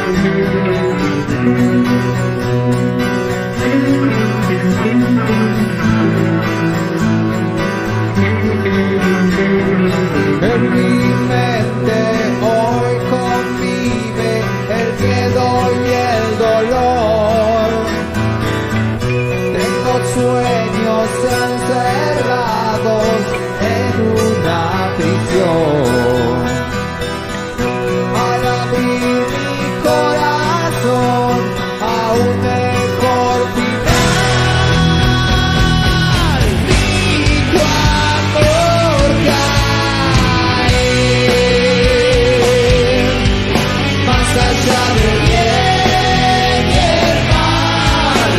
En mi mente hoy convive el miedo y el dolor. Tengo sueños encerrados en una prisión. Al abrir mi corazón a un mejor final, mi amor cae más allá del bien y el mal,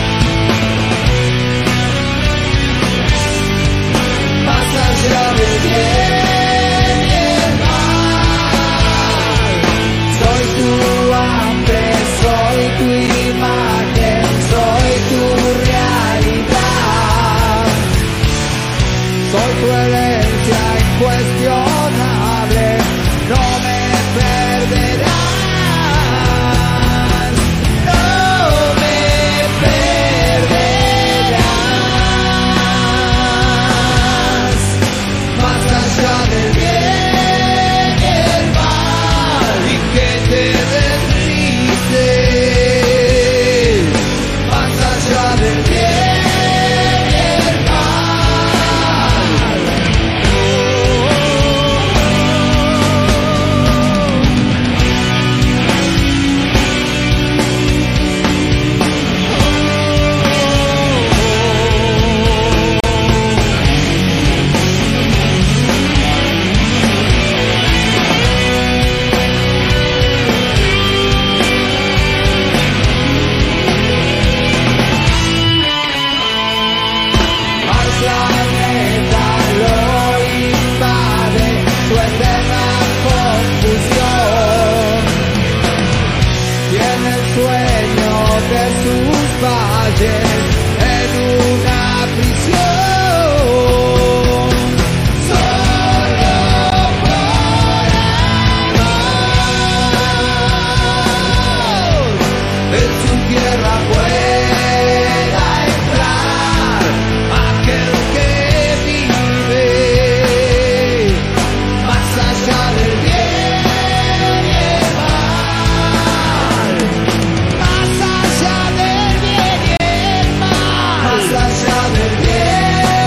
más allá del bien y el mal. Soy tu hambre, soy tu imagen, soy tu realidad. Soy tu herencia incuestionable, no me perderás, no me perderás. Más allá del bien y el mal, y que te deslices, más allá del bien y el mal. Al planeta lo invade su eterna confusión. Tiene el sueño de sus valles en una prisión. Solo por amor en su tierra pueda entrar aquel que vive más allá del bien y el mal, más allá del bien y el mal, más allá del bien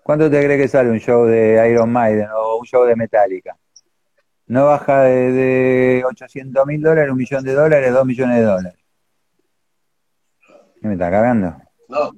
¿Cuánto te crees que sale un show de Iron Maiden o un show de Metallica? No baja de $800.000, $1.000.000, $2.000.000. ¿Qué me está cagando? No.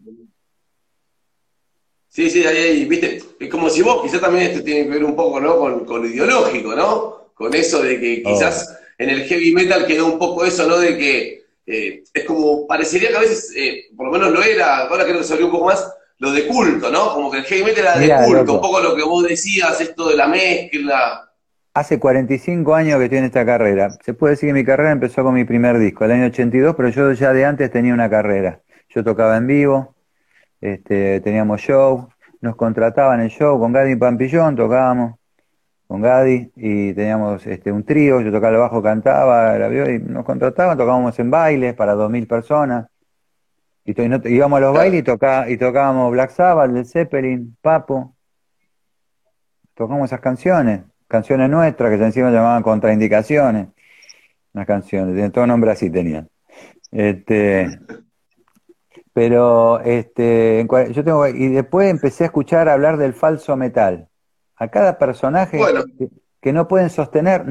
Sí, sí, ahí, viste, es como si vos, quizás también esto tiene que ver un poco, ¿no? Con lo ideológico, ¿no? Con eso de que Oh, quizás en el heavy metal quedó un poco eso, ¿no? De que es como, parecería que a veces, por lo menos lo era, ahora creo que se abrió un poco más, lo de culto, ¿no? Como que el heavy metal era de mirá, culto, un loco, poco lo que vos decías, esto de la mezcla. hace 45 años que estoy en esta carrera. Se puede decir que mi carrera empezó con mi primer disco, el año 82, pero yo ya de antes tenía una carrera. Yo tocaba en vivo, teníamos show, nos contrataban en show con Gadi Pampillón, tocábamos con Gadi y teníamos un trío, yo tocaba el bajo, cantaba, la viola, y nos contrataban, tocábamos en bailes para 2.000 personas. Íbamos a los bailes Claro. y tocábamos Black Sabbath, Led Zeppelin, Papo, tocamos esas canciones, canciones nuestras que encima llamaban contraindicaciones, unas canciones, de todo nombre así tenían. Este, pero yo tengo, y después empecé a escuchar hablar del falso metal. A cada personaje Bueno, que no pueden sostener,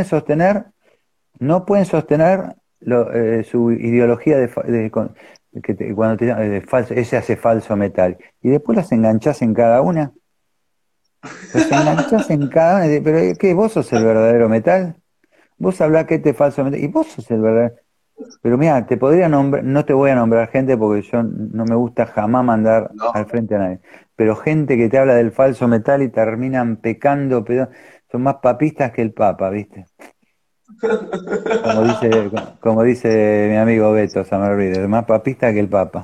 no pueden sostener su ideología cuando ese hace falso metal. Y después los enganchás en cada una. Los enganchás en cada una. Pero ¿qué? ¿Vos sos el verdadero metal? Vos hablás que este es falso metal. Y vos sos el verdadero. Pero mira, te podría nombrar, no te voy a nombrar gente porque yo no me gusta jamás mandar al no. frente a nadie. Pero gente que te habla del falso metal y terminan pecando, pero son más papistas que el Papa, ¿viste? Como dice, como dice mi amigo Beto Samarrides, más papista que el Papa.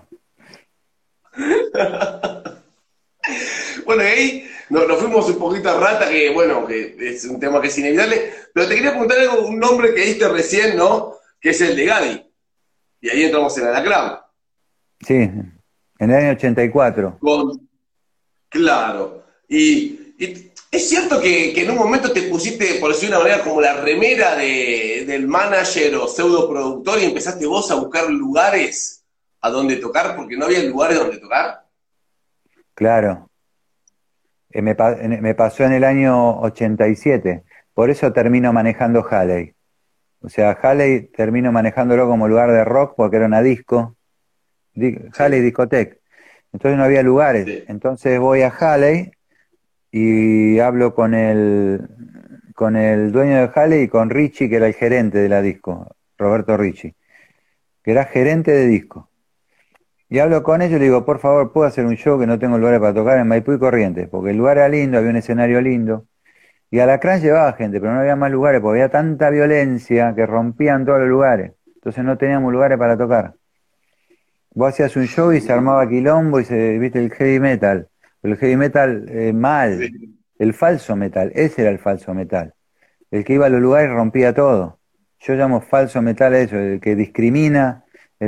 Bueno, y ahí nos fuimos un poquito a rata, que bueno, que es un tema que es inevitable, pero te quería preguntar algo, un nombre que diste recién, ¿no? Que es el de Gadi. Y ahí entramos en Alacrán. Sí, en el año 84. Con, claro. Y es cierto que en un momento te pusiste, por decir de una manera, como la remera del manager o pseudo productor y empezaste vos a buscar lugares a donde tocar porque no había lugares donde tocar. Claro. Me pasó en el año 87. Por eso termino manejando Halley. O sea, Halley termino manejándolo como lugar de rock porque era una disco, Halley Sí, Discotech. Entonces no había lugares. sí, Entonces voy a Halley y hablo con el dueño de Halley y con Richie, que era el gerente de la disco, Roberto Richie, que era gerente de disco. Y hablo con ellos y le digo, por favor, ¿puedo hacer un show que no tengo lugares para tocar en Maipú y Corrientes? Porque el lugar era lindo, había un escenario lindo. Y Alacrán llevaba gente, pero no había más lugares, porque había tanta violencia que rompían todos los lugares. Entonces no teníamos lugares para tocar. Vos hacías un show y se armaba quilombo y viste, el heavy metal. El heavy metal mal. sí. El falso metal, ese era el falso metal. El que iba a los lugares rompía todo. Yo llamo falso metal a eso, el que discrimina,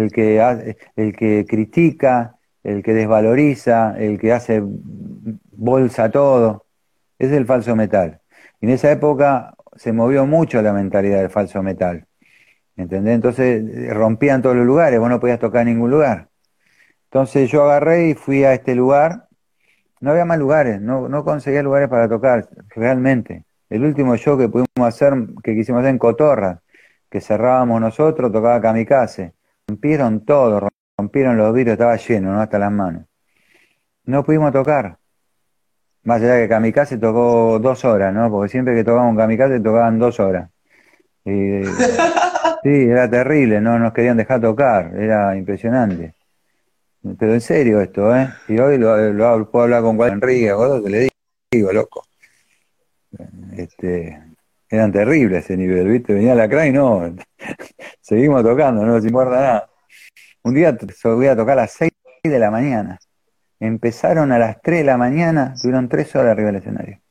el que critica, el que desvaloriza, el que hace bolsa todo. Ese es el falso metal. Y en esa época se movió mucho la mentalidad del falso metal. ¿Entendés? Entonces rompían todos los lugares, vos no podías tocar en ningún lugar. Entonces yo agarré y fui a este lugar. No había más lugares, no conseguía lugares para tocar, realmente. El último show que pudimos hacer, que quisimos hacer en Cotorra, que cerrábamos nosotros, tocaba Kamikaze. Rompieron todo, rompieron los vidrios, estaba lleno, ¿no? Hasta las manos. No pudimos tocar. Más allá que Kamikaze tocó 2 horas, ¿no? Porque siempre que tocábamos Kamikaze tocaban 2 horas. Y, sí, era terrible, no nos querían dejar tocar, era impresionante. Pero en serio esto, ¿eh? Y hoy puedo hablar con Juan Enrique, gordo, que le digo, loco. Este, eran terribles ese nivel, ¿viste? Venía la cra y no, seguimos tocando, no nos importa nada. Un día voy a tocar a las 6 de la mañana. Empezaron a las 3 de la mañana, tuvieron 3 horas arriba del escenario.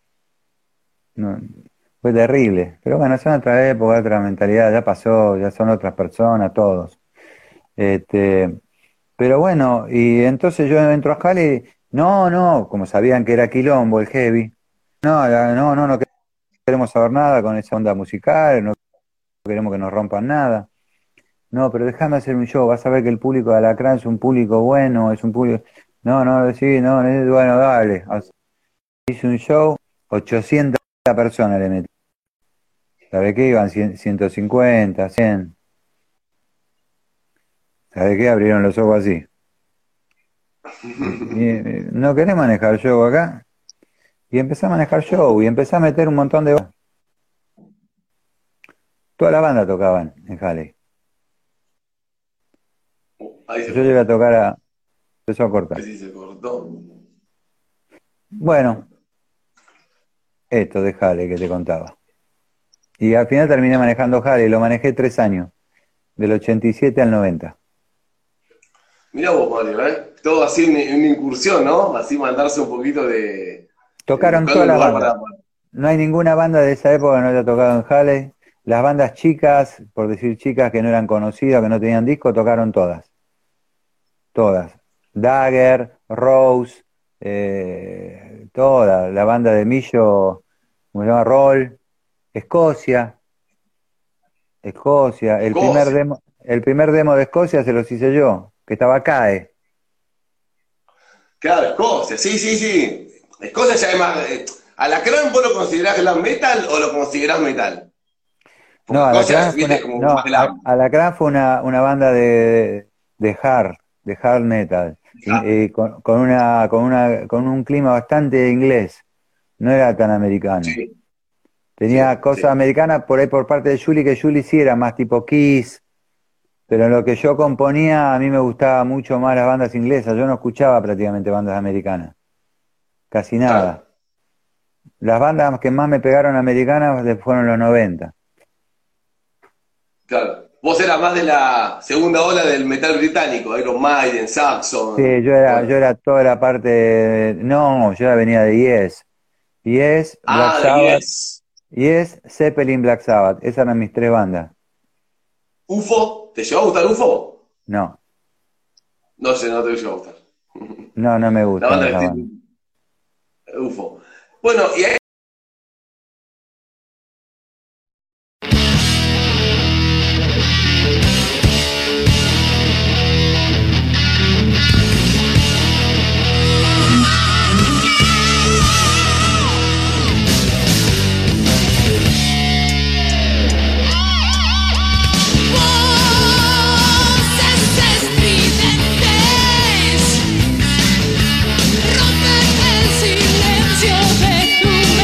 No, fue terrible. Pero bueno, son otra época, otra mentalidad, ya pasó, ya son otras personas, todos. Este, pero bueno, y entonces yo entro a Jale, no, no, como sabían que era quilombo el heavy, no, no queremos saber nada con esa onda musical, no queremos que nos rompan nada. No, pero déjame hacer un show, vas a ver que el público de Alacrán es un público bueno, es un público... No, no, sí, no, bueno, dale. Hice un show, 800 personas le metí. ¿Sabe qué? Iban 150, 100. ¿Sabe qué? Abrieron los ojos así. No querés manejar show acá. Y empecé a manejar show y empecé a meter un montón de... Toda la banda tocaban en Halley. Ahí se Yo fue. llegué a tocar a... Empezó a cortar. Ahí se cortó. Bueno, esto de Halley que te contaba. Y al final terminé manejando Halley, lo manejé 3 años, del 87 al 90. Mirá vos, Mario, ¿eh? Todo así una incursión, ¿no? Así mandarse un poquito de Tocaron buscando todas un las lugar bandas. para... No hay ninguna banda de esa época que no haya tocado en Halley. Las bandas chicas, por decir chicas que no eran conocidas, que no tenían disco, tocaron todas. Todas. Dagger, Rose, toda. La banda de Millo, ¿cómo se llama? Roll. Escocia. Escocia. Escocia. El primer demo de Escocia se los hice yo, que estaba CAE. Claro, Escocia, sí, sí, sí. Escocia ya es más... ¿Alacrán vos lo considerás glam metal o lo considerás metal? Porque No, Escocia, Alacrán fue viste, una, es como no, más glam. Alacrán fue una banda de hard metal, Ya, con un clima bastante inglés, no era tan americano. sí, Tenía sí, cosas sí. americanas por ahí por parte de Julie, que Julie sí era más tipo Kiss, pero en lo que yo componía a mí me gustaba mucho más las bandas inglesas, yo no escuchaba prácticamente bandas americanas, casi Claro, nada. Las bandas que más me pegaron americanas fueron los 90. claro. Vos eras más de la segunda ola del metal británico, Iron Maiden, Sí, Saxon, yo bueno. era toda la parte no, yo era venía de Yes. Yes, Black Ah, de Sabbath, Yes. Yes, Zeppelin, Black Sabbath. Esas eran mis tres bandas. UFO, ¿te llegó a gustar UFO? No, No sé, no te llegó a gustar. no, no me La gustan banda esas que bandas. tiene UFO. Bueno, y ahí Voces estridentes rompen el silencio de tu mente.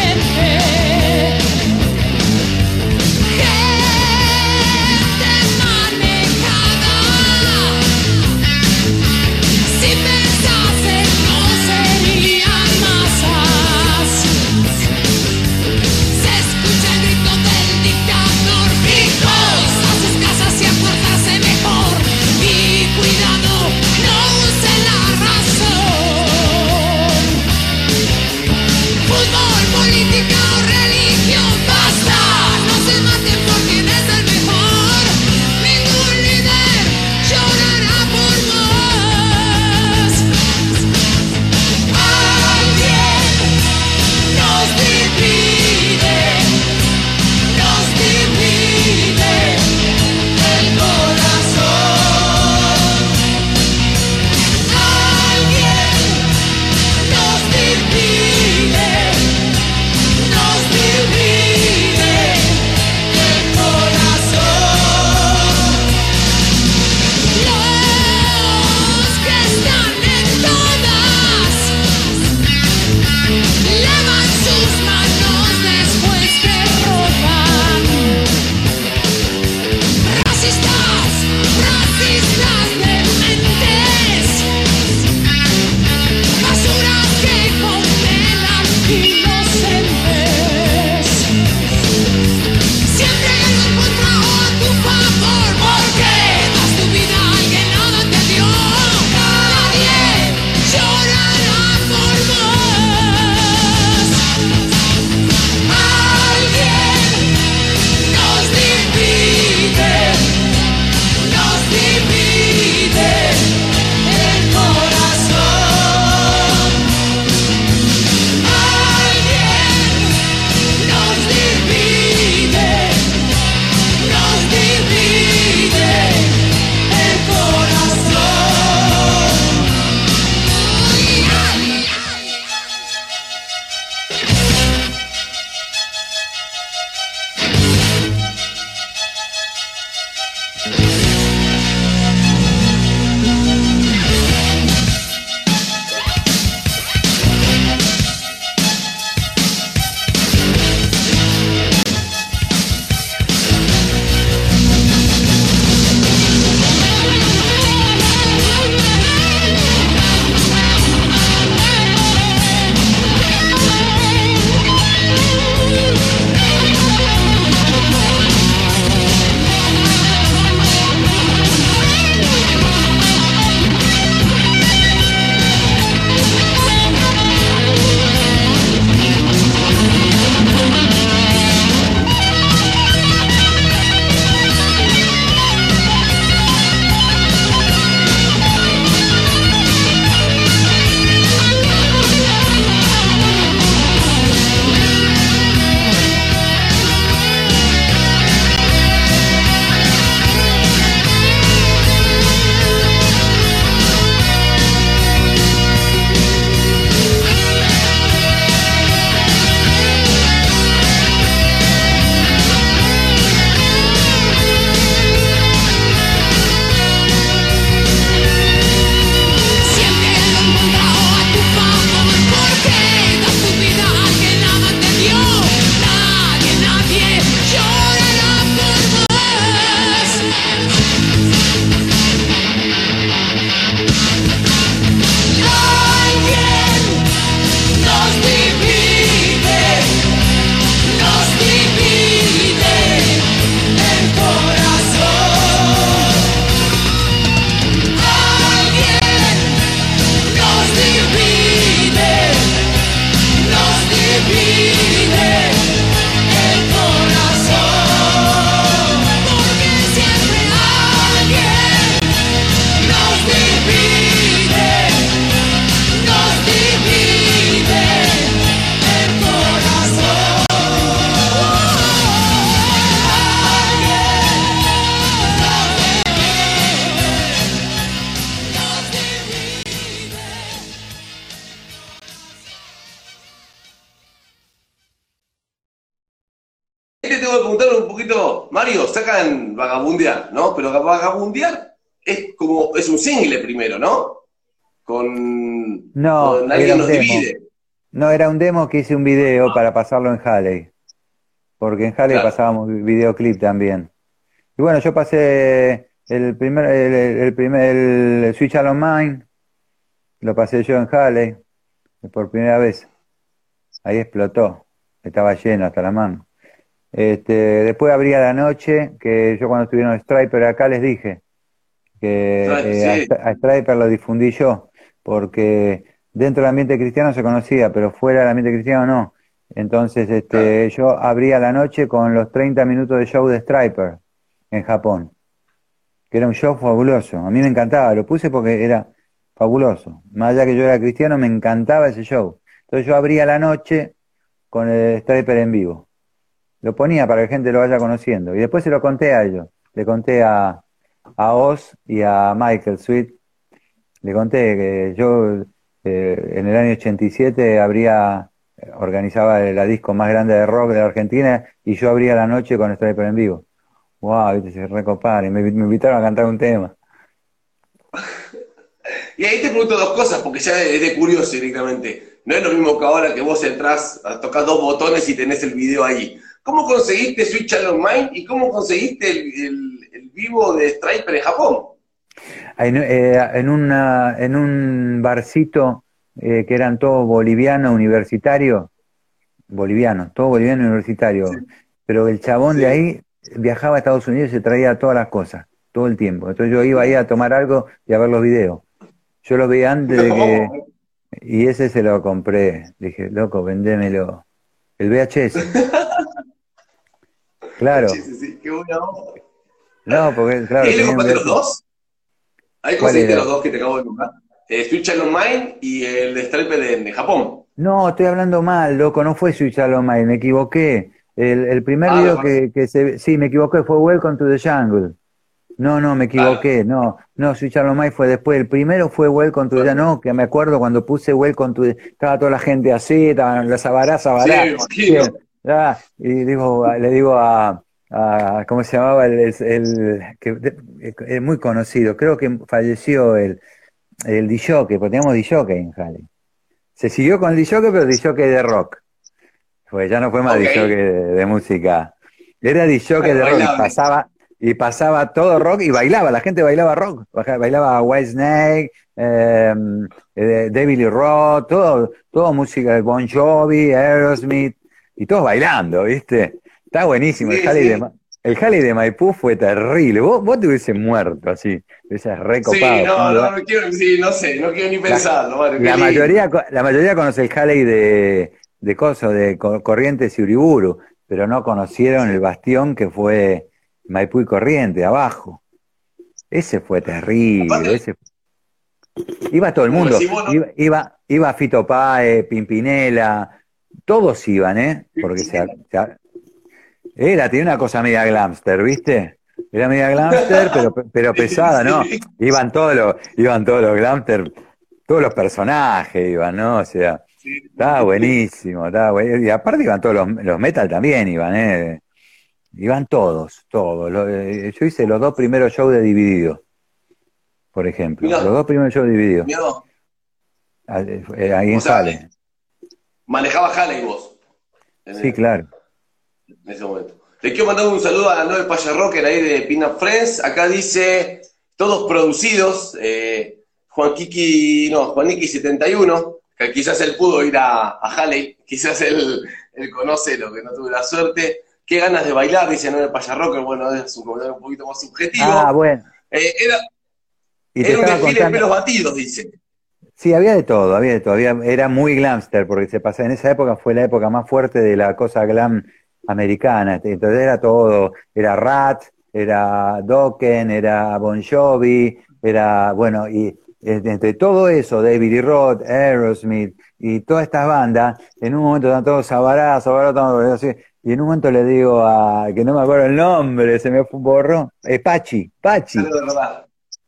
puedo preguntar un poquito, Mario, sacan Vagabundear, ¿no? Pero Vagabundear es un single primero, ¿no? No, Con era Alguien un nos demo. divide. No, era un demo que hice un video para pasarlo en Halley, porque en Halley Claro, pasábamos videoclip también. Y bueno, yo pasé el Switch Alone Mine, lo pasé yo en Halley por primera vez. Ahí explotó, estaba lleno hasta la mano. Después abría la noche, que yo cuando estuvieron Striper acá les dije que sí, a Striper lo difundí yo, porque dentro del ambiente cristiano se conocía, pero fuera del ambiente cristiano no. Entonces claro. yo abría la noche con los 30 minutos de show de Striper en Japón, que era un show fabuloso. A mí me encantaba, lo puse porque era fabuloso. Más allá que yo era cristiano, me encantaba ese show. Entonces yo abría la noche con el Striper en vivo. Lo ponía para que la gente lo vaya conociendo. Y después se lo conté a ellos. Le conté a Oz y a Michael Sweet. Le conté que yo en el año 87 organizaba la disco más grande de rock de la Argentina y yo abría la noche con Striper en vivo. Wow, viste, se recoparon y me invitaron a cantar un tema. Y ahí te pregunto dos cosas, porque ya es de curioso directamente. No es lo mismo que ahora que vos entrás, tocas dos botones y tenés el video ahí. ¿Cómo conseguiste Switch Alone Mind y cómo conseguiste el vivo de Striper en Japón? En un barcito que eran todos bolivianos universitarios, bolivianos, todo boliviano Sí, universitario, pero el chabón de sí. ahí viajaba a Estados Unidos y se traía todas las cosas, todo el tiempo. Entonces yo iba ahí a tomar algo y a ver los videos. Yo lo veía antes de que, No. y ese se lo compré. Dije, loco, vendémelo. El VHS, Sí, claro. sí, sí, qué buena onda. No, porque, ¿Y claro, ahí le tenía un compraste los VHS. dos? Ahí ¿Cuál conseguiste los era? dos que te acabo de nombrar. Switch Alone Mind y el de Striper de Japón. No, estoy hablando mal, loco, no fue Switch Alone Mine, me equivoqué. El primer Ah, me video parece. sí, me equivoqué, fue Welcome to the Jungle. No, me Claro. equivoqué, no, Switch Alone Mine fue después. El primero fue Welcome to the Jungle, no, que me acuerdo cuando puse Welcome to the, estaba toda la gente así, estaban los Sabará, Sí, Sabará, me imagino. bien, y le digo ¿cómo se llamaba? Es muy conocido, creo que falleció el DJ, porque teníamos DJ en Halle. Se siguió con el DJ, pero DJ de rock. Pues ya no fue más Ok. DJ de música. Era DJ de rock Bailable. y pasaba todo rock y bailaba. La gente bailaba rock. Bailaba Whitesnake, David Lee Roth, todo música de Bon Jovi, Aerosmith, y todos bailando, ¿viste? Está buenísimo. Sí, sí. El Halley de Maipú fue terrible. Vos te hubiese muerto así. Te hubieses Sí, recopado. Fue un no, no, lugar. no quiero, sí, no sé, no quiero ni La, pensarlo, Mario, qué la lindo. mayoría, la mayoría conoce el Halley de Coso, Corrientes y Uriburu, pero no conocieron el Sí. bastión que fue Maipú y Corrientes, abajo. Ese fue terrible, Aparte, iba todo el como mundo, decís vos, no, iba Fito Páez, Pimpinela, todos iban, ¿eh? Porque tenía una cosa media glamster, ¿viste? Era media glamster, pero sí, pesada, ¿no? sí, Iban todos los glamster, todos los personajes iban, ¿no? O sea, sí, estaba sí, sí. buenísimo, estaba buenísimo. Y aparte iban todos los metal también iban, ¿eh? Iban todos. Yo hice los dos primeros shows de Dividido, por ejemplo. Los Mirá, dos primeros shows de Dividido, mirá, ahí o en sea, Jale. manejaba Halley vos Sí, claro. en ese momento. Le quiero mandar un saludo a la Noel Paya Rocker ahí de Pin Up Friends. Acá dice, todos producidos, Juan Kiki 71, que quizás él pudo ir a Halley, quizás él conoce lo que no tuve la suerte. Qué ganas de bailar, dice Noel Paya Rocker. Bueno, es un comentario un poquito más Ah, subjetivo. bueno. Eh, era, Y te era un estaba desfile de contando. pelos batidos, dice. Sí, había de todo, era muy glamster, porque se pasaba, en esa época fue la época más fuerte de la cosa glam americana, entonces era todo, era Rat, era Dokken, era Bon Jovi, era, bueno, y entre todo eso, David Lee Roth, Aerosmith, y todas estas bandas, en un momento están todos Sabará, todos así, y en un momento le digo que no me acuerdo el nombre, se me borró, Pachi. Algo de verdad.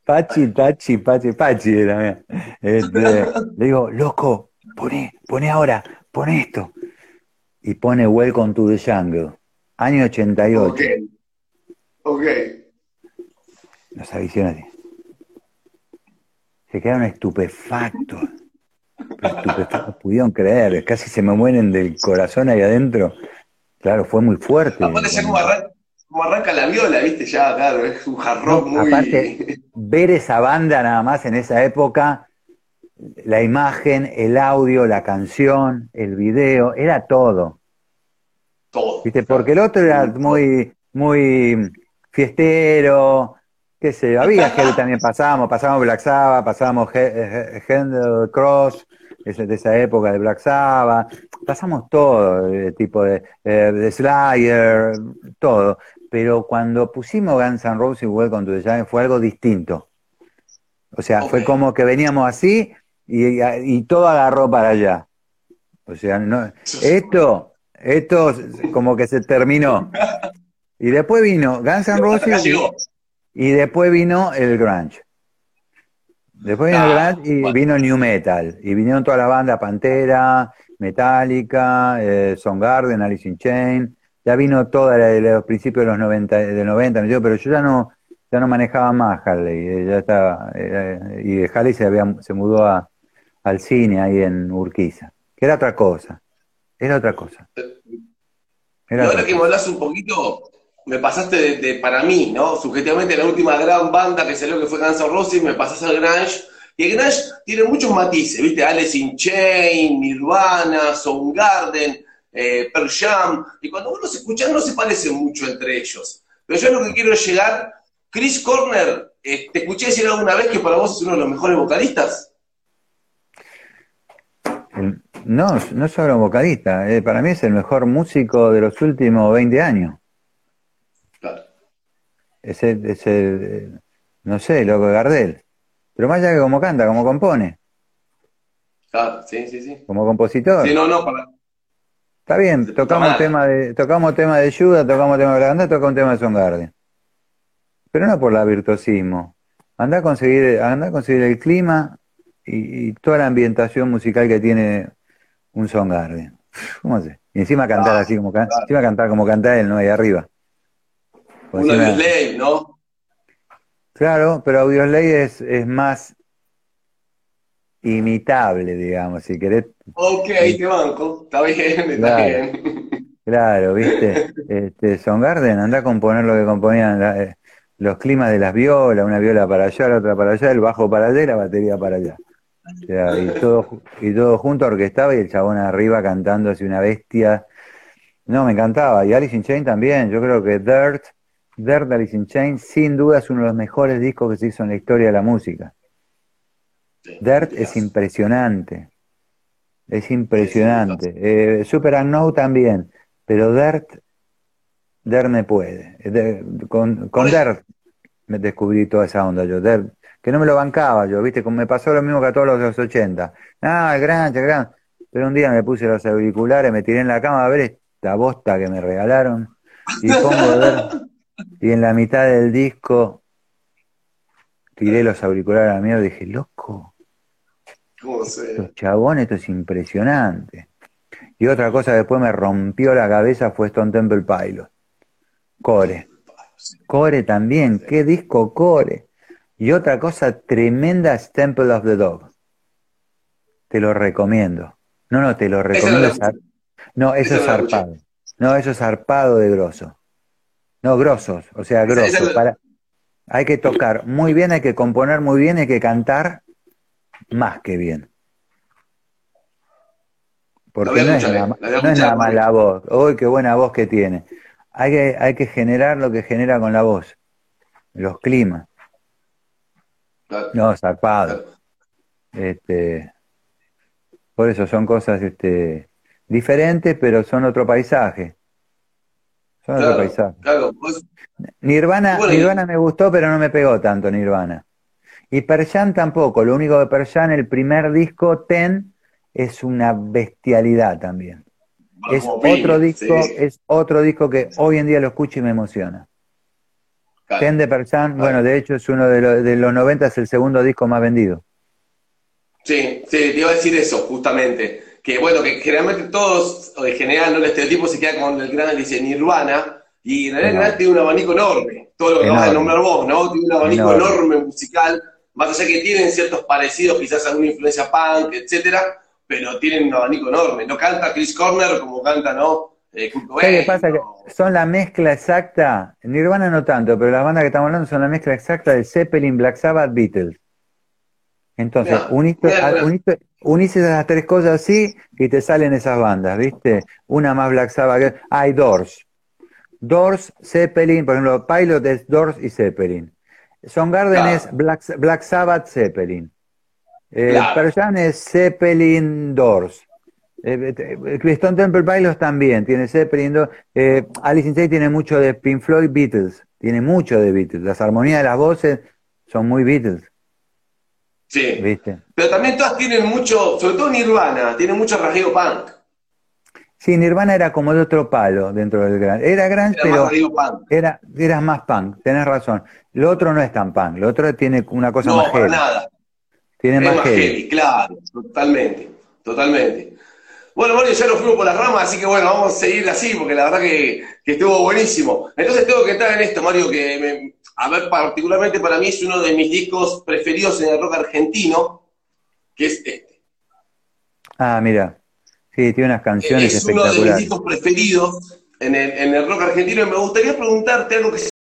Pachi era, mira. Le digo, loco, poné ahora, poné esto. Y pone Welcome to the Jungle. año Ok, 88. ok. Los avisiones se quedaron estupefactos. Pero estupefactos, no pudieron creer, casi se me mueren del corazón ahí adentro. Claro, fue muy fuerte. Aparte ya como arranca la viola, ¿viste? Ya, claro, es un hard rock No, aparte, muy... ver esa banda nada más en esa época, la imagen, el audio, la canción, el video, era todo. Todo, ¿Viste? Porque claro. el otro era Todo. muy, muy fiestero, qué sé yo. Había heavy también, pasábamos Black Sabbath, pasábamos Handel Cross, de esa época de Black Sabbath, pasamos todo, tipo de Slayer, todo. Pero cuando pusimos Guns N' Roses y Welcome to the Jungle fue algo distinto. O sea, Ok. fue como que veníamos así y todo agarró para allá. O sea, no, esto como que se terminó. Y después vino Guns N' Hasta Roses acá llegó. y después vino el grunge. Después vino el grunge Claro, y bueno. vino el new metal. Y vinieron toda la banda Pantera, Metallica, Soundgarden, Alice in Chains. Ya vino toda de los principios de los 90, del 90, pero yo ya no manejaba más Harley. Ya estaba, y Harley se mudó al cine ahí en Urquiza. Que era otra cosa. Era otra cosa. Y Era ahora otra que me cosa. hablas un poquito, me pasaste para mí, ¿no? Subjetivamente la última gran banda que salió que fue Guns N' Roses, me pasás al grunge. Y el grunge tiene muchos matices, ¿viste? Alice in Chains, Nirvana, Soundgarden, Pearl Jam. Y cuando uno se escucha no se parecen mucho entre ellos. Pero yo lo que quiero es llegar. Chris Cornell, te escuché decir alguna vez que para vos es uno de los mejores vocalistas. No, no solo vocalista, para mí es el mejor músico de los últimos 20 años. Claro, No sé, loco, Gardel. Pero más allá que como canta, como compone, claro, sí, sí, sí. como Sí, compositor. no, no, para. Está bien, De puta madre. tocamos tema de Judas, tocamos tema de Blaganda, tocamos un tema de Soundgarden. Pero no por la virtuosismo. Anda a conseguir el clima y toda la ambientación musical que tiene un Soundgarden. ¿Cómo sé? Y encima cantar Claro, así claro. encima cantar como canta él, ¿no? Ahí arriba. Por Uno de encima, Slave, ¿no? claro, pero Audioslave es más imitable, digamos, si querés. Ok, Y- te banco. Está bien, está claro, bien. claro, ¿viste? Soundgarden, anda a componer lo que componían los climas de las violas, una viola para allá, la otra para allá, el bajo para allá y la batería para allá. O sea, y todo junto orquestaba y el chabón arriba cantando así una bestia. No, me encantaba. Y Alice in Chains también. Yo creo que Dirt de Alice in Chains, sin duda es uno de los mejores discos que se hizo en la historia de la música. Sí, un Dirt es discazo. impresionante, es Sí, sí, un discazo. impresionante. Super Unknown también, pero Dirt me puede. Por Con eso, Dirt me descubrí toda esa onda yo. Dirt, que no me lo bancaba yo, ¿viste? Como me pasó lo mismo que a todos los de los 80. Ah, el gran. Pero un día me puse los auriculares, me tiré en la cama a ver esta bosta que me regalaron y pongo Dirt. Y en la mitad del disco tiré los auriculares a la mierda y dije, loco, ¿cómo estos se? chabones, esto es impresionante. Y otra cosa que después me rompió la cabeza fue Stone Temple Pilots. Core. Core también, Sí. qué disco Core. Y otra cosa tremenda es Temple of the Dog. Te lo recomiendo. No, no, te lo Esa no recomiendo. la escuché. No, eso Esa es no la escuché. zarpado. No, eso es zarpado de grosso. No, grosos, o sea, Esa grosso. no, Hay que tocar muy bien, hay que componer muy bien, hay que cantar más que bien. la voy Porque a escuchar, la voy a no es escuchar nada más porque. la voz. Uy, qué buena voz que tiene. Hay que generar lo que genera con la voz, los climas. Claro, No, zarpado. claro, Este, por eso son cosas diferentes, pero son otro paisaje. Son otro claro, paisaje. claro. Y bueno, Nirvana me gustó, pero no me pegó tanto Nirvana. Y Pearl Jam tampoco. Lo único de Pearl Jam, el primer disco, Ten, es una bestialidad también. bueno, como piña, sí, Es otro disco que hoy en día lo escucho y me emociona. Ten claro, de Pearl Jam, bueno, claro. de hecho es uno de los 90, es el segundo disco más vendido. Sí, sí, te iba a decir eso, justamente. que bueno, que generalmente todos, o en general, ¿no? El estereotipo se queda con el gran, dice Nirvana, y en realidad Claro. tiene un abanico enorme, todo lo que acabas de Enorme, nombrar vos, ¿no? Tiene un abanico enorme. enorme musical, más allá que tienen ciertos parecidos, quizás alguna influencia punk, etcétera, pero tienen un abanico enorme. No canta Chris Cornell como canta, ¿no? Kurt ¿Sabes qué Cobain, pasa? Que o... son la mezcla exacta, Nirvana no tanto, pero las bandas que estamos hablando son la mezcla exacta de Zeppelin, Black Sabbath, Beatles. Entonces, Mirá, mirá, mirá. unís esas tres cosas así y te salen esas bandas, ¿viste? Una más Black Sabbath. Hay Doors. Doors, Zeppelin, por ejemplo, Pilot es Doors y Zeppelin. Soundgarden es Claro, Black Sabbath, Zeppelin. claro. Pearl Jam es Zeppelin, Doors. Stone Temple Pilots también tiene Zeppelin, Doors. Alice in Chains tiene mucho de Pink Floyd, Beatles. Tiene mucho de Beatles. Las armonías de las voces son muy Beatles, Sí. ¿viste? Pero también todas tienen mucho, sobre todo Nirvana, tiene mucho rasgueo punk. Sí, Nirvana era como de otro palo dentro del grunge. Era grunge, Era más pero rasgueo punk. era más punk, tenés razón. Lo otro no es tan punk, lo otro tiene una cosa más No, para heavy. nada. Tiene Es más más heavy. heavy, claro, totalmente, totalmente. Bueno, Mario, ya nos fuimos por las ramas, así que bueno, vamos a seguir así, porque la verdad que estuvo buenísimo. Entonces tengo que entrar en esto, Mario, a ver, particularmente para mí es uno de mis discos preferidos en el rock argentino, que es este. Ah, mira. Sí, tiene unas canciones Es uno de mis espectaculares. discos preferidos en el rock argentino y me gustaría preguntarte algo que...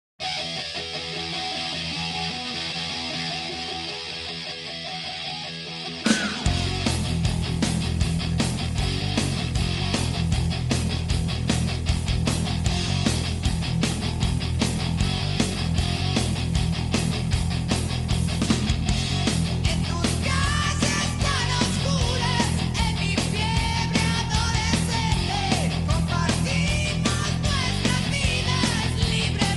En tus calles tan oscuras, en mi fiebre adolescente, compartimos nuestras vidas libres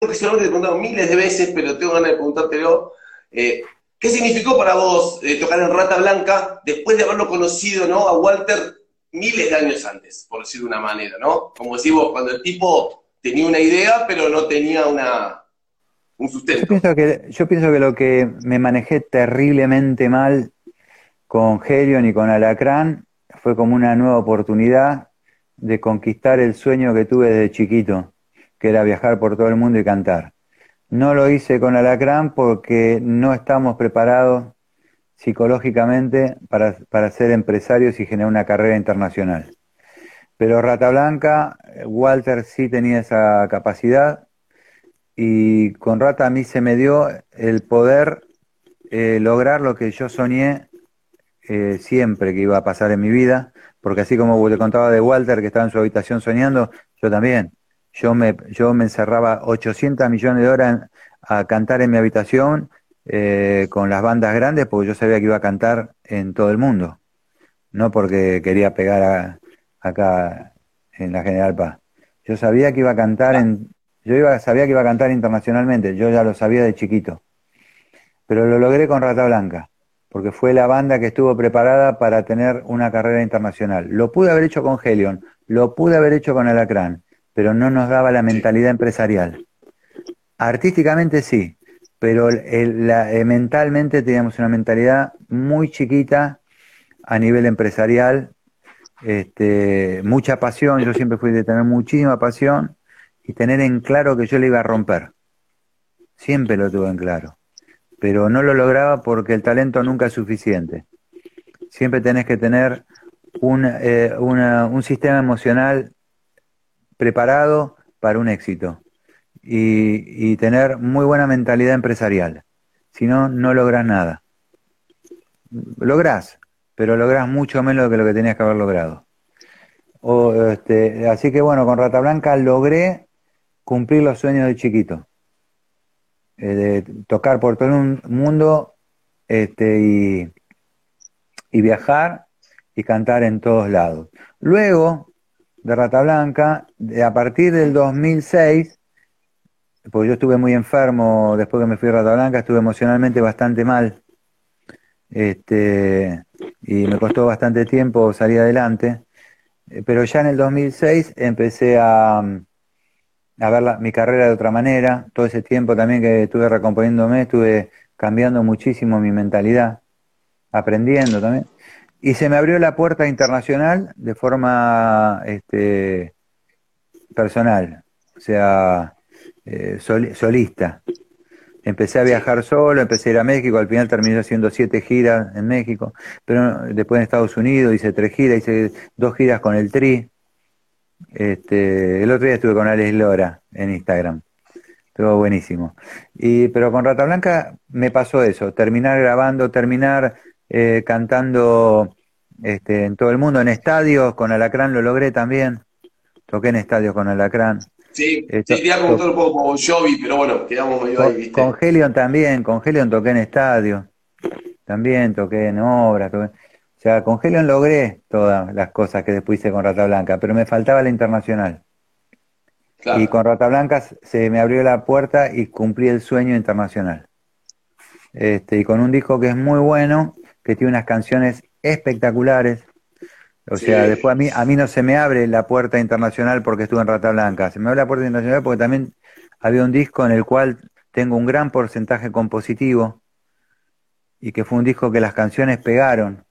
que seguramente te he preguntado miles de veces, pero tengo ganas de preguntártelo. ¿Qué significó para vos tocar en Rata Blanca después de haberlo conocido, ¿no? A Walter miles de años antes, por decir de una manera, ¿no? Como decís vos, cuando el tipo tenía una idea, pero no tenía un sustento. Yo pienso que lo que me manejé terriblemente mal con Helion y con Alacrán fue como una nueva oportunidad de conquistar el sueño que tuve desde chiquito, que era viajar por todo el mundo y cantar. No lo hice con Alacrán porque no estamos preparados psicológicamente para ser empresarios y generar una carrera internacional. Pero Rata Blanca, Walter sí tenía esa capacidad y con Rata a mí se me dio el poder lograr lo que yo soñé siempre que iba a pasar en mi vida, porque así como te contaba de Walter que estaba en su habitación soñando, yo también. Yo me encerraba 800 millones de horas a cantar en mi habitación con las bandas grandes porque yo sabía que iba a cantar en todo el mundo, no porque quería pegar acá en la General Paz. Yo sabía que iba a cantar sabía que iba a cantar internacionalmente, yo ya lo sabía de chiquito, pero lo logré con Rata Blanca, porque fue la banda que estuvo preparada para tener una carrera internacional. Lo pude haber hecho con Helion, lo pude haber hecho con Alacrán, pero no nos daba la mentalidad empresarial. Artísticamente sí, pero mentalmente teníamos una mentalidad muy chiquita a nivel empresarial, mucha pasión, yo siempre fui de tener muchísima pasión y tener en claro que yo le iba a romper. Siempre lo tuve en claro, pero no lo lograba porque el talento nunca es suficiente. Siempre tenés que tener un sistema emocional preparado para un éxito y tener muy buena mentalidad empresarial. Si no, no lográs nada. Lográs, pero lográs mucho menos que lo que tenías que haber logrado. Así que bueno, con Rata Blanca logré cumplir los sueños de chiquito. De tocar por todo el mundo y viajar y cantar en todos lados. Luego de Rata Blanca, a partir del 2006, porque yo estuve muy enfermo después que me fui a Rata Blanca, estuve emocionalmente bastante mal, y me costó bastante tiempo salir adelante, pero ya en el 2006 empecé a ver mi carrera de otra manera. Todo ese tiempo también que estuve recomponiéndome, estuve cambiando muchísimo mi mentalidad, aprendiendo también. Y se me abrió la puerta internacional de forma personal, o sea, solista. Empecé a viajar solo, empecé a ir a México, al final terminé haciendo 7 giras en México, pero después en Estados Unidos hice 3 giras, hice 2 giras con el Tri. El otro día estuve con Alex Lora en Instagram, estuvo buenísimo. Pero con Rata Blanca me pasó eso, terminar grabando, terminar cantando en todo el mundo, en estadios, con Alacrán lo logré también, toqué en estadios con Alacrán. Sí, sí, te iba a preguntar un poco como Jovi, pero bueno, quedamos medio ahí, ¿viste? Con Helion también, con Helion toqué en estadios, también toqué en obras, o sea, con Helion logré todas las cosas que después hice con Rata Blanca, pero me faltaba la internacional. Claro. Y con Rata Blanca se me abrió la puerta y cumplí el sueño internacional. Y con un disco que es muy bueno, que tiene unas canciones espectaculares. O sea, Sí. después a mí no se me abre la puerta internacional porque estuve en Rata Blanca. Se me abre la puerta internacional porque también había un disco en el cual tengo un gran porcentaje compositivo y que fue un disco que las canciones pegaron.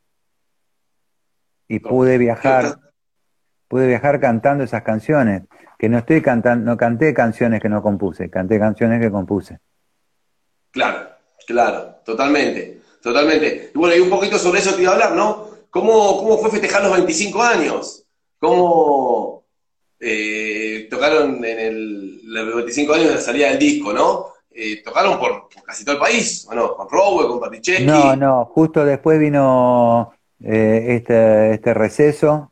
Y pude viajar cantando esas canciones, que no estoy cantando, no canté canciones que no compuse, canté canciones que compuse. Claro, claro, totalmente, totalmente. Y bueno, y un poquito sobre eso te iba a hablar, ¿no? ¿Cómo fue festejar los 25 años? ¿Cómo tocaron los 25 años de la salida del disco, ¿no? Tocaron por casi todo el país, bueno, con Rowe, con Patichesky. No, justo después vino este receso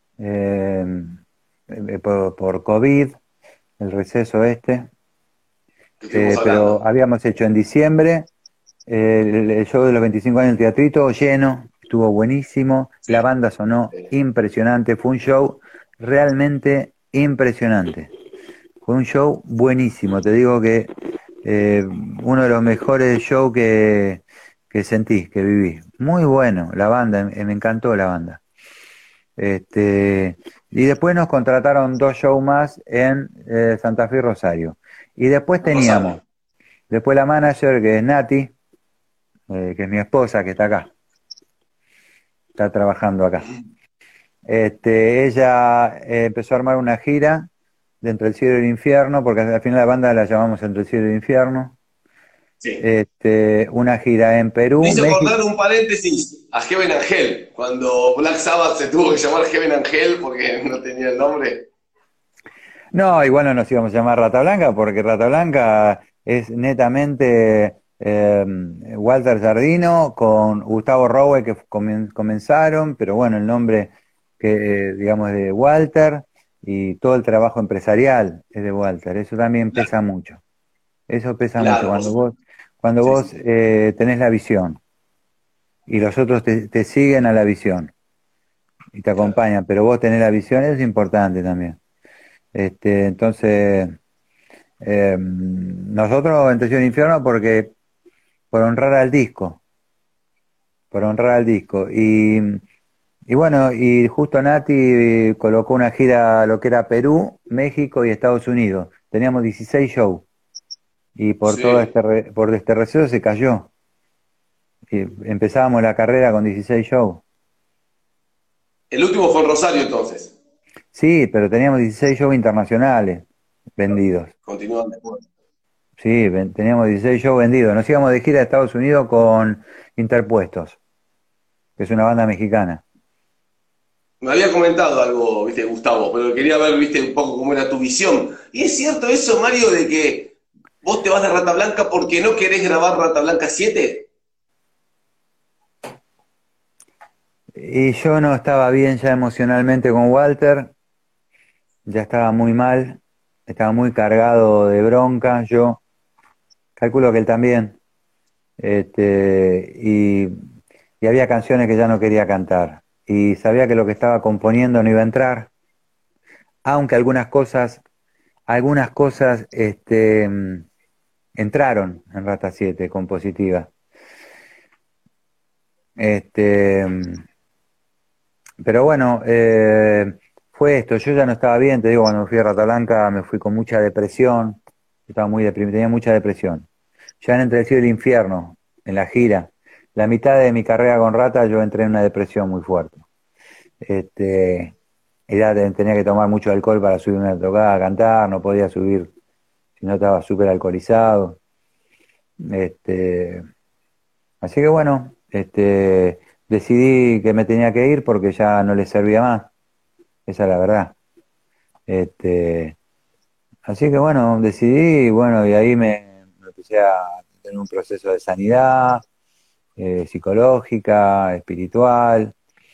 por COVID, el receso Estuvimos pero hablando. habíamos hecho en diciembre el show de los 25 años del teatrito lleno, estuvo buenísimo, Sí, la banda sonó sí. impresionante, fue un show realmente impresionante. Fue un show buenísimo, te digo que uno de los mejores shows que sentí, que viví. Muy bueno, la banda, me encantó la banda. Y después nos contrataron 2 shows más en Santa Fe y Rosario. Y después teníamos, Rosario. después la manager que es Nati, que es mi esposa, que está acá, está trabajando acá. Ella empezó a armar una gira de Entre el Cielo y el Infierno, porque al final la banda la llamamos Entre el Cielo y el Infierno. Sí. Una gira en Perú, Me hizo México. acordar un paréntesis a Heaven Angel, cuando Black Sabbath se tuvo que llamar Heaven Angel porque no tenía el nombre. No, igual no nos íbamos a llamar Rata Blanca, porque Rata Blanca es netamente Walter Jardino con Gustavo Rowe que comenzaron, pero bueno, el nombre que digamos es de Walter y todo el trabajo empresarial es de Walter. Eso también pesa mucho. Eso pesa mucho Claro, cuando sí, vos sí. tenés la visión y los otros te siguen a la visión y te Claro. acompañan, pero vos tenés la visión, eso es importante también. Entonces, nosotros en Tentación Infierno porque por honrar al disco, por honrar al disco. Y bueno, y justo Nati colocó una gira lo que era Perú, México y Estados Unidos. Teníamos 16 shows y por todo Sí. por este receso se cayó. Y empezábamos la carrera con 16 shows. El último fue en Rosario entonces. Sí, pero teníamos 16 shows internacionales vendidos. Continúan después. Sí, teníamos 16 shows vendidos. Nos íbamos de gira a Estados Unidos con Interpuestos, que es una banda mexicana. Me había comentado algo, viste, Gustavo, pero quería ver, viste, un poco cómo era tu visión. Y es cierto eso, Mario, de que vos te vas de Rata Blanca porque no querés grabar Rata Blanca 7. Y yo no estaba bien ya emocionalmente con Walter, ya estaba muy mal, estaba muy cargado de bronca, yo calculo que él también. Y había canciones que ya no quería cantar. Y sabía que lo que estaba componiendo no iba a entrar, aunque algunas cosas entraron en Rata 7 compositivas. Este, pero bueno, fue esto, yo ya no estaba bien, te digo, cuando me fui a Rata Blanca me fui con mucha depresión, estaba muy deprimido, tenía mucha depresión. Ya en Entre el Cielo y el Infierno, en la gira, la mitad de mi carrera con Rata yo entré en una depresión muy fuerte. Y ya tenía que tomar mucho alcohol para subir una tocada a cantar, no podía subir si no estaba súper alcoholizado. Este, Así que bueno, decidí que me tenía que ir porque ya no le servía más, esa es la verdad. Este, Así que bueno, decidí, bueno, y ahí me empecé a tener un proceso de sanidad psicológica, espiritual.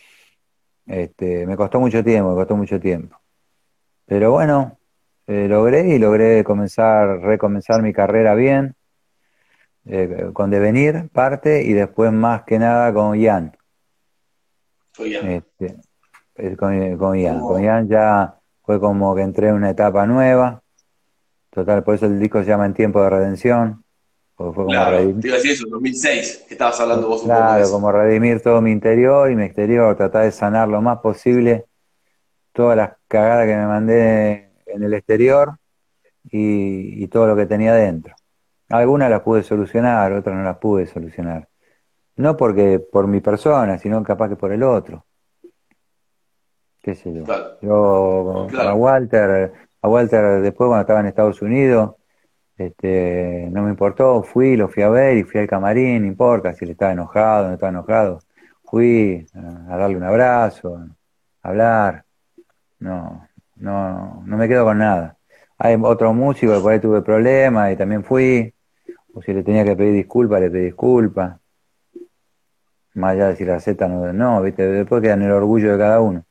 Me costó mucho tiempo, me costó mucho tiempo. Pero bueno, logré recomenzar mi carrera bien, con Devenir parte y después más que nada con Ian. Oigan, Este, con Ian. Con como, Ian ya fue como que entré en una etapa nueva. Total, por eso el disco se llama En Tiempo de Redención, porque fue como claro, redimir, te iba a decir eso, 2006, que estabas hablando vos un poco de claro, eso. como redimir todo mi interior y mi exterior, tratar de sanar lo más posible todas las cagadas que me mandé en el exterior y todo lo que tenía dentro. Algunas las pude solucionar, otras no las pude solucionar. No porque por mi persona, sino capaz que por el otro. Qué sé yo. Claro, Yo claro. a Walter después cuando estaba en Estados Unidos, no me importó, lo fui a ver y fui al camarín, no importa si él estaba enojado o no estaba enojado. Fui a darle un abrazo, a hablar. No, no me quedo con nada. Hay otro músico que por ahí tuve problemas y también fui, o si le tenía que pedir disculpas, le pedí disculpas. Más allá de si la Z no, viste, después queda en el orgullo de cada uno.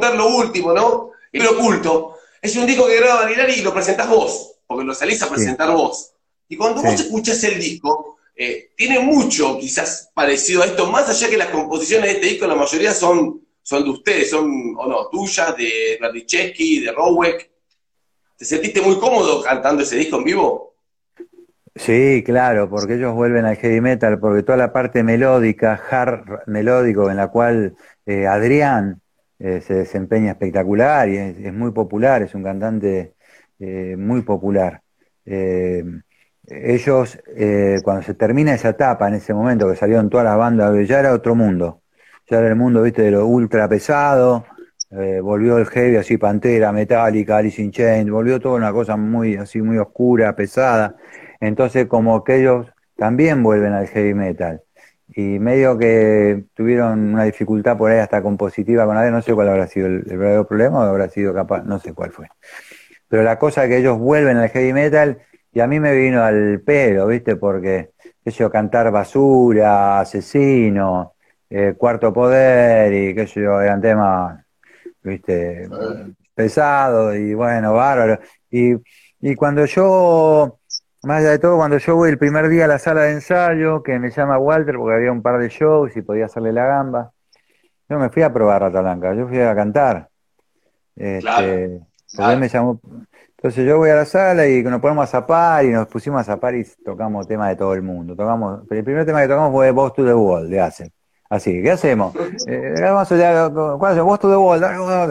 preguntar lo último, ¿no? El oculto. Es un disco que graba Barilari y lo presentás vos, porque lo salís a Sí, presentar vos. Y cuando vos sí. escuchás el disco, tiene mucho quizás parecido a esto, más allá que las composiciones de este disco, la mayoría son de ustedes, son, o no, tuyas, de Berdichevsky, de Rowek. ¿Te sentiste muy cómodo cantando ese disco en vivo? Sí, claro, porque ellos vuelven al heavy metal, porque toda la parte melódica, hard melódico, en la cual Adrián se desempeña espectacular y es muy popular, es un cantante muy popular. Eh, ellos, cuando se termina esa etapa, en ese momento que salieron todas las bandas, ya era otro mundo, ya era el mundo, viste, de lo ultra pesado, volvió el heavy así, Pantera, Metallica, Alice in Chains, volvió toda una cosa muy así, muy oscura, pesada. Entonces como que ellos también vuelven al heavy metal. Y medio que tuvieron una dificultad por ahí hasta compositiva con AD, no sé cuál habrá sido el verdadero problema, o habrá sido capaz, no sé cuál fue. Pero la cosa es que ellos vuelven al heavy metal y a mí me vino al pelo, ¿viste? Porque, qué sé yo, cantar Basura, Asesino, Cuarto Poder y qué sé yo, eran temas, ¿viste? Pesados y bueno, bárbaros. Y, y cuando yo, más allá de todo, cuando yo voy el primer día a la sala de ensayo, que me llama Walter porque había un par de shows y podía hacerle la gamba, yo me fui a probar Rata Blanca, yo fui a cantar. Claro, Porque él me claro. llamó. Entonces yo voy a la sala y nos ponemos a zapar y nos pusimos a zapar y tocamos temas de todo el mundo. Tocamos, el primer tema que tocamos fue Boss to the Wall de Acid. Así, ¿qué hacemos? Vamos allá, ¿cuál es? Boss to the Wall.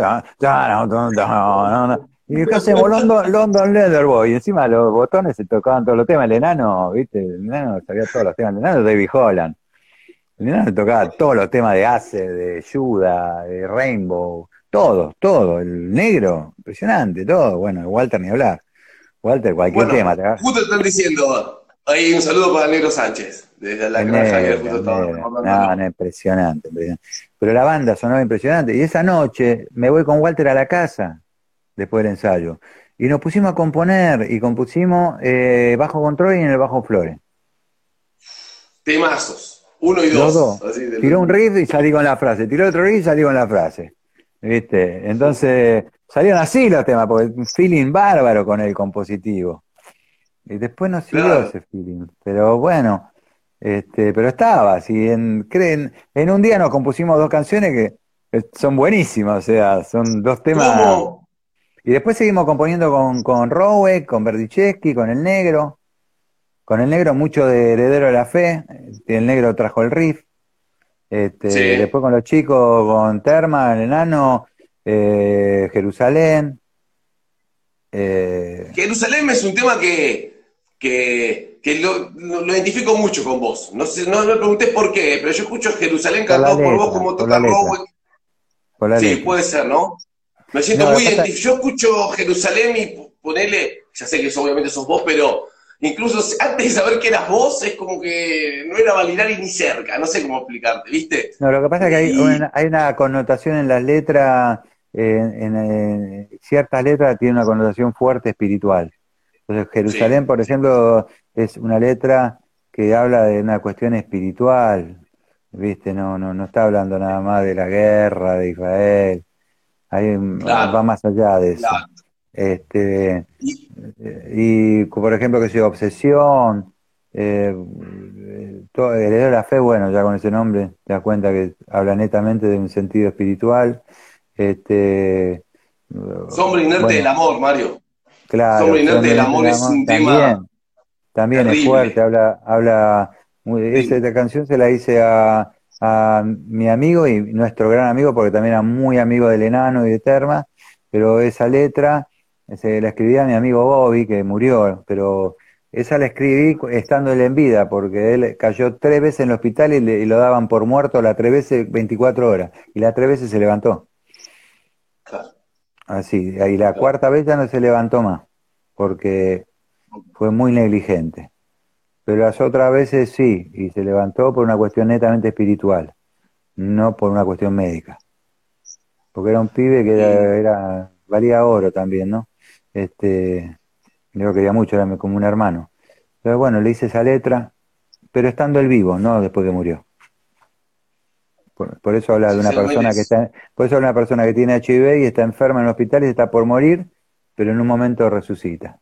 ¿Y qué hacemos? London Leather Boy. Y encima los botones se tocaban todos los temas. El enano, ¿viste? El enano sabía todos los temas. El enano de David Holland. El enano tocaba todos los temas de Ace, de Judas, de Rainbow, todo, todo. El negro, impresionante, todo. Bueno, Walter ni hablar. Walter, cualquier tema, Bueno, justo están diciendo, ahí un saludo para Negro Sánchez, desde la granja que justo el estaba negro. No, recordándolo. no, impresionante, impresionante. Pero la banda sonaba impresionante. Y esa noche me voy con Walter a la casa, después del ensayo. Y nos pusimos a componer, y compusimos Bajo Control y en el Bajo Flores. Temazos, uno y Los dos. dos, así de Tiró un riff y salí con la frase. Tiró otro riff y salí con la frase. ¿Viste? Entonces salieron así los temas, porque un feeling bárbaro con el compositivo. Y después no siguió claro. ese feeling. Pero bueno, pero estaba. Así en un día nos compusimos dos canciones que son buenísimas, o sea, son dos temas. ¿Cómo? Y después seguimos componiendo con Rowek, con Berdichevsky, con El Negro. Con El Negro mucho de Heredero de la Fe. El Negro trajo el riff. Sí. Después con los chicos, con Terma, el enano, Jerusalén. eh, Jerusalén es un tema que lo identifico mucho con vos. No sé, no me pregunté por qué, pero yo escucho Jerusalén cantado por vos como por toca la letra, Rowek. por la Sí, letra. puede ser, ¿no? Me siento No, lo muy que pasa, identificado. Yo escucho Jerusalén y ponele, ya sé que eso obviamente sos vos, pero incluso antes de saber que eras vos, es como que no era Balinari ni cerca, no sé cómo explicarte, ¿viste? no, lo que pasa es que Y hay una connotación en las letras, ciertas letras tienen una connotación fuerte espiritual. Entonces, Jerusalén, sí, por ejemplo, es una letra que habla de una cuestión espiritual, ¿viste? No está hablando nada más de la guerra de Israel. Va claro, más allá de eso. claro. Este, Y, y por ejemplo, que sea Obsesión, Heredero de la Fe, bueno, ya con ese nombre te das cuenta que habla netamente de un sentido espiritual. Este, Sombra inerte del bueno, amor, Mario. Sombra claro, inerte del Solamente amor es un tema también es fuerte, terrible, esta terrible. canción se la hice a mi amigo y nuestro gran amigo, porque también era muy amigo del Enano y de Terma, pero esa letra la escribí a mi amigo Bobby, que murió, pero esa la escribí estando él en vida, porque él cayó 3 veces en el hospital y lo daban por muerto las 3 veces 24 horas, y las 3 veces se levantó. Claro, Así, y la claro. cuarta vez ya no se levantó más, porque fue muy negligente. Pero las otras veces sí, y se levantó por una cuestión netamente espiritual, no por una cuestión médica. Porque era un pibe que Y valía oro también, ¿no? Yo lo quería mucho, era como un hermano. Pero bueno, le hice esa letra, pero estando él vivo, no después que murió. Por eso habla de Sí, una seguramente persona que está, por eso habla de una persona que tiene HIV y está enferma en el hospital y está por morir, pero en un momento resucita.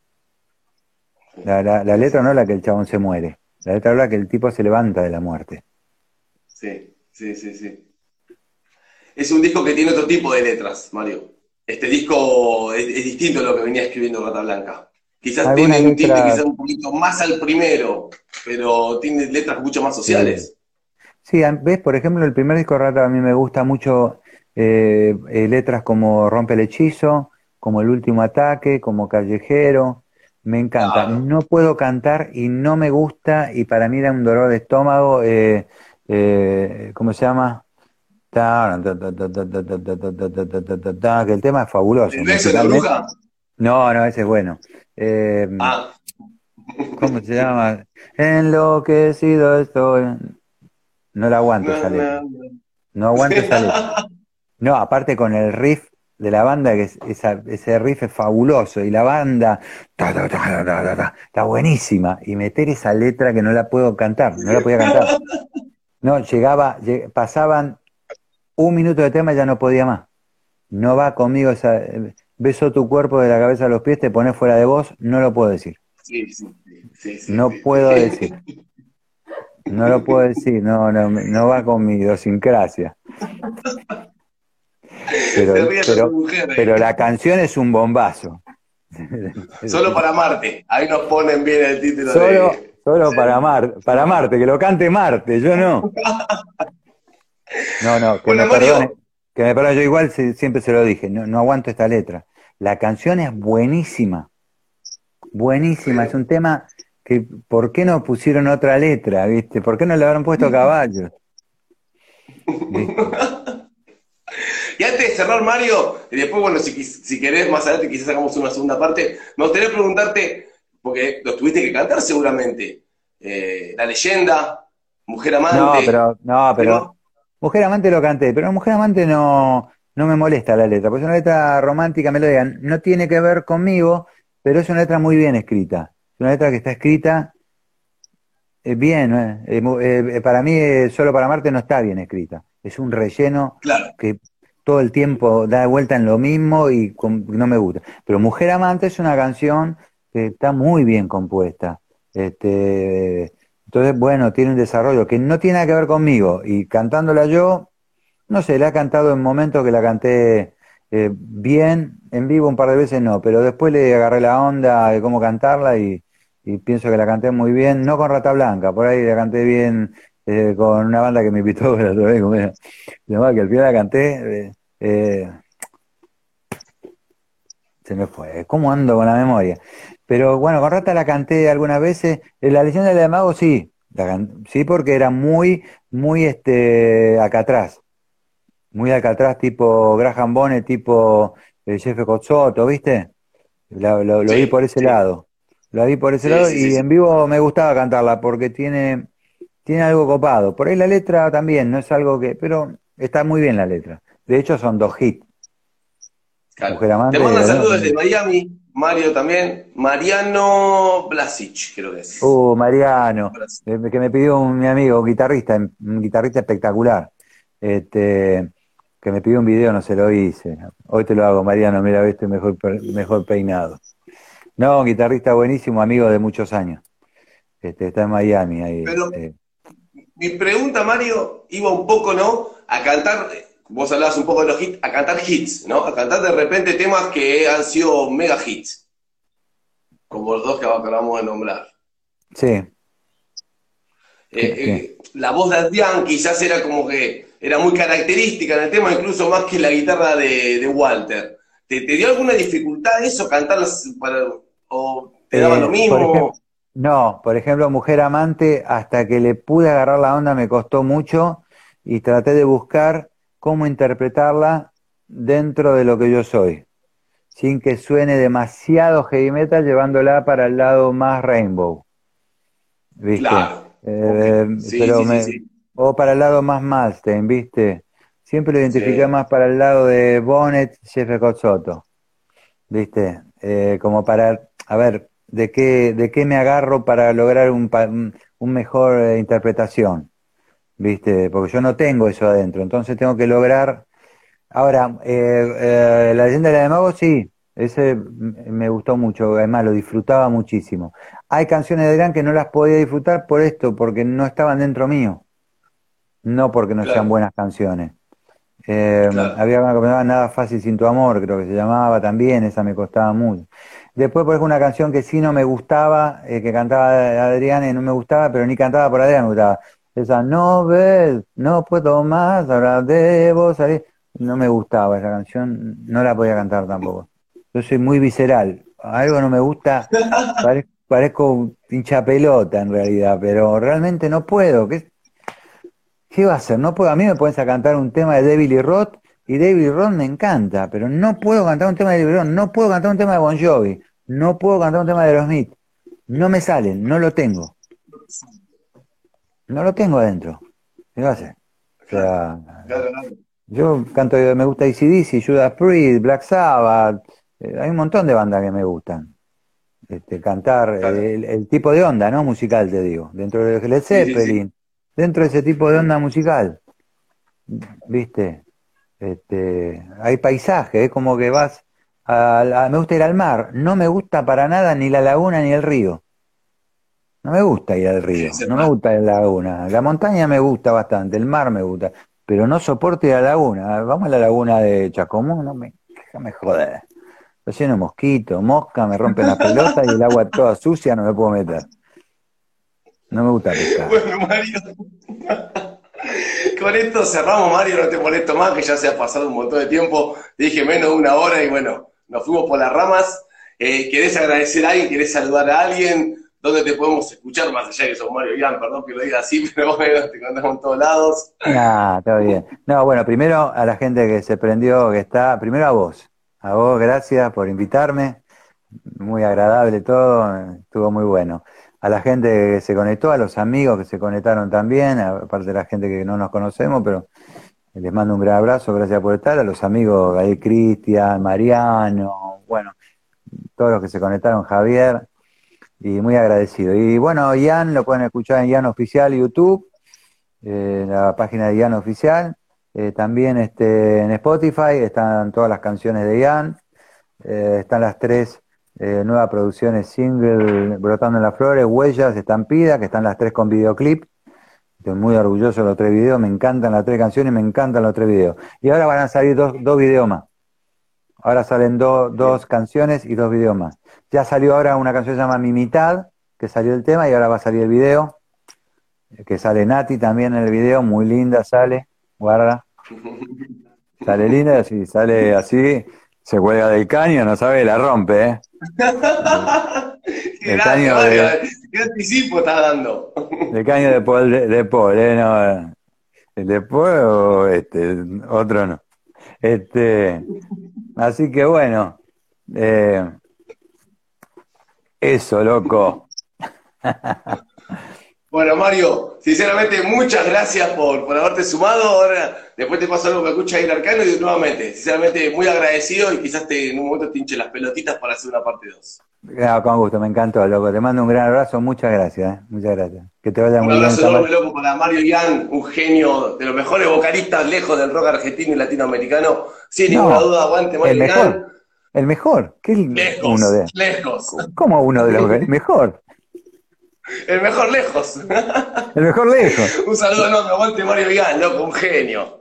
La sí, letra sí, no es sí. la que el chabón se muere. La letra habla que el tipo se levanta de la muerte. Sí, sí, sí, sí. Es un disco que tiene otro tipo de letras, Mario. Este disco es distinto a lo que venía escribiendo Rata Blanca. Quizás Algunas tiene un tinte letras, quizás un poquito más al primero, pero tiene letras mucho más sí. sociales. Sí, ves, por ejemplo, el primer disco de Rata a mí me gusta mucho letras como Rompe el Hechizo, como El Último Ataque, como Callejero. Me encanta. Claro. No puedo cantar y no me gusta y para mí da un dolor de estómago. ¿Cómo se llama? Que el tema es fabuloso ¿El beso de la musicalmente. bruja? No, no, ese es bueno. Eh, Ah. ¿Cómo se llama? Enloquecido estoy. No la aguanto esa No, letra. no, no. No aguanto esa letra. No, aparte con el riff de la banda, ese riff es fabuloso, y la banda está buenísima, y meter esa letra que no la puedo cantar, no la podía cantar. No, pasaban un minuto de tema y ya no podía más. No va conmigo esa, beso tu cuerpo de la cabeza a los pies, te pones fuera de voz, no lo puedo decir. Sí, sí, sí, sí, No sí, puedo decir, sí. no lo puedo decir, no, no, no va con mi idiosincrasia. Se Pero, ríe hasta tu pero, mujer ahí. pero la canción es un bombazo. Solo para Marte. Ahí nos ponen bien el título Solo, de. solo para Marte, que lo cante Marte, yo no. No, no, Bueno, Mario. que me perdone, yo igual siempre se lo dije, no, no aguanto esta letra. La canción es buenísima, buenísima, es Sí. un tema que, ¿por qué no pusieron otra letra, viste? ¿Por qué no le habrán puesto caballos? ¿Viste? Y antes de cerrar, Mario, y después, bueno, si querés más adelante quizás hagamos una segunda parte, me gustaría preguntarte, porque los tuviste que cantar seguramente, La Leyenda, Mujer Amante, No, ¿qué pero no? Mujer Amante lo canté, pero Mujer Amante no, no me molesta la letra, porque es una letra romántica, melódica, no tiene que ver conmigo, pero es una letra muy bien escrita. Es una letra que está escrita bien, para mí Solo para Marte no está bien escrita. Es un relleno Claro, que todo el tiempo da vuelta en lo mismo y no me gusta. Pero Mujer Amante es una canción que está muy bien compuesta. Este, entonces, bueno, tiene un desarrollo que no tiene nada que ver conmigo. Y cantándola yo, no sé, la he cantado en momentos que la canté bien, en vivo un par de veces no, pero después le agarré la onda de cómo cantarla y pienso que la canté muy bien, no con Rata Blanca, por ahí la canté bien con una banda que me invitó la otra vez, como era, que al final la canté, se me fue, ¿cómo ando con la memoria? Pero bueno, con Rata la canté algunas veces, La leyenda del mago sí, sí porque era muy acá atrás. Muy Alcatraz, tipo Graham Bonnet, tipo Jeff Cozzotto, ¿viste? Lo vi por sí, ese sí, lado. Lo vi por ese sí, lado sí, sí, y sí. en vivo me gustaba cantarla porque tiene algo copado. Por ahí la letra también, no es algo que, pero está muy bien la letra. De hecho son dos hits, Claro. Mujer Te Amante y mando la un otra saludo desde también. Miami, Mario también, Mariano Blasic, creo que es. Mariano, que me pidió mi amigo, un guitarrista espectacular, este, que me pidió un video, no se lo hice. Hoy te lo hago, Mariano, mira, viste, mejor peinado. No, un guitarrista buenísimo, amigo de muchos años. Está en Miami ahí. Pero mi pregunta, Mario, iba un poco, ¿no? A cantar, vos hablabas un poco de los hits, a cantar hits, ¿no? A cantar de repente temas que han sido mega hits, como los dos que acabamos de nombrar. Sí, ¿qué? La voz de Adrián quizás era como que era muy característica en el tema, incluso más que la guitarra de Walter. ¿Te dio alguna dificultad eso, cantarlas o te daba lo Por ejemplo, mismo? no, por ejemplo, Mujer Amante, hasta que le pude agarrar la onda me costó mucho y traté de buscar cómo interpretarla dentro de lo que yo soy, sin que suene demasiado heavy metal, llevándola para el lado más rainbow, ¿viste? Claro, ok. Sí, Pero sí, sí, sí. o para el lado más Malstein, ¿viste? Siempre lo identifiqué Sí, más para el lado de Bonnet, Jeff Soto, ¿viste? Como para, a ver, ¿de qué me agarro para lograr un mejor interpretación? ¿viste? Porque yo no tengo eso adentro, entonces tengo que lograr. Ahora, La leyenda de la de Mago, sí, ese me gustó mucho, además lo disfrutaba muchísimo. Hay canciones de Adrián que no las podía disfrutar por esto, porque no estaban dentro mío, no porque no sean Claro, buenas canciones. claro. Había una que me llamaba Nada fácil sin tu amor, creo que se llamaba también, esa me costaba mucho. Después, por ejemplo, una canción que sí no me gustaba, que cantaba Adrián y no me gustaba, pero ni cantaba por Adrián, me gustaba. Esa, no ves, no puedo más, ahora debo salir. No me gustaba esa canción, no la podía cantar tampoco. Yo soy muy visceral, algo no me gusta, parezco un hincha pelota en realidad, pero realmente no puedo. ¿Qué va a hacer? No puedo, a mí me pones a cantar un tema de David Lee Roth y David Lee Roth me encanta, pero no puedo cantar un tema de David Lee Roth, no puedo cantar un tema de Bon Jovi, no puedo cantar un tema de Aerosmith. No me salen, no lo tengo, no lo tengo adentro. ¿Qué va a hacer? O Claro, sea, claro, claro. yo canto, me gusta AC/DC, Judas Priest, Black Sabbath, hay un montón de bandas que me gustan. Cantar, Claro. el tipo de onda, ¿no? Musical, te digo, dentro de Led Sí, sí, sí. Zeppelin, dentro de ese tipo de onda musical, ¿viste? Hay paisaje, es como que vas me gusta ir al mar, no me gusta para nada ni la laguna ni el río, no me gusta ir al Sí, río, es el no me mar. gusta la laguna, la montaña me gusta bastante, el mar me gusta, pero no soporto ir a la laguna, vamos a la laguna de Chacomú, déjame joder, está lleno de mosquitos, mosca, me rompen las pelotas y el agua toda sucia, no me puedo meter, no me gusta pescar. Bueno, Mario, con esto cerramos, Mario, no te molesto más, que ya se ha pasado un montón de tiempo. Te dije menos de una hora y bueno, nos fuimos por las ramas. ¿Querés agradecer a alguien? ¿Querés saludar a alguien? ¿Dónde te podemos escuchar? Más allá de que sos Mario Ian, perdón que lo diga así, pero bueno, te contamos en todos lados. Ah, está bien. No, bueno, primero a la gente que se prendió, que está, primero a vos, gracias por invitarme, muy agradable todo, estuvo muy bueno. A la gente que se conectó, a los amigos que se conectaron también, aparte de la gente que no nos conocemos, pero les mando un gran abrazo, gracias por estar, a los amigos ahí, Cristian, Mariano, bueno, todos los que se conectaron, Javier, y muy agradecido. Y bueno, Ian lo pueden escuchar en Ian Oficial YouTube, la página de Ian Oficial. También en Spotify están todas las canciones de Ian. Están las tres nuevas producciones single, Brotando en las Flores, Huellas, Estampida, que están las tres con videoclip. Estoy muy orgulloso de los tres videos, me encantan las tres canciones, me encantan los tres videos. Y ahora van a salir dos videos más. Ahora salen dos canciones y dos videos más. Ya salió ahora una canción que se llama Mi Mitad, que salió el tema y ahora va a salir el video, que sale Nati también en el video, muy linda sale, guarda, sale linda, si sale así, se cuelga del caño, no sabe, la rompe, ¿eh? Qué El grande, caño Mario, de, qué anticipo estás dando. el caño de Paul, de Paul, ¿eh? No, el de Paul o otro no. Así que bueno, eh, eso, loco. Bueno, Mario, sinceramente, muchas gracias por haberte sumado. Ahora, después te paso algo que escucha ahí el Arcano y nuevamente, sinceramente, muy agradecido y quizás en un momento te hinche las pelotitas para hacer una parte 2. Ah, con gusto, me encantó, loco. Te mando un gran abrazo, muchas gracias, ¿eh? Muchas gracias. Que te vaya Un muy bien abrazo esta enorme, noche. loco, para Mario Ian, un genio de los mejores vocalistas lejos del rock argentino y latinoamericano. Sin ninguna No, duda, aguante el Mario mejor, Ian. el mejor. ¿Qué es uno Lejos, de? lejos. ¿Cómo uno de los el mejor? El mejor lejos. El mejor lejos. Un saludo enorme, aguante Mario Ian, loco, un genio.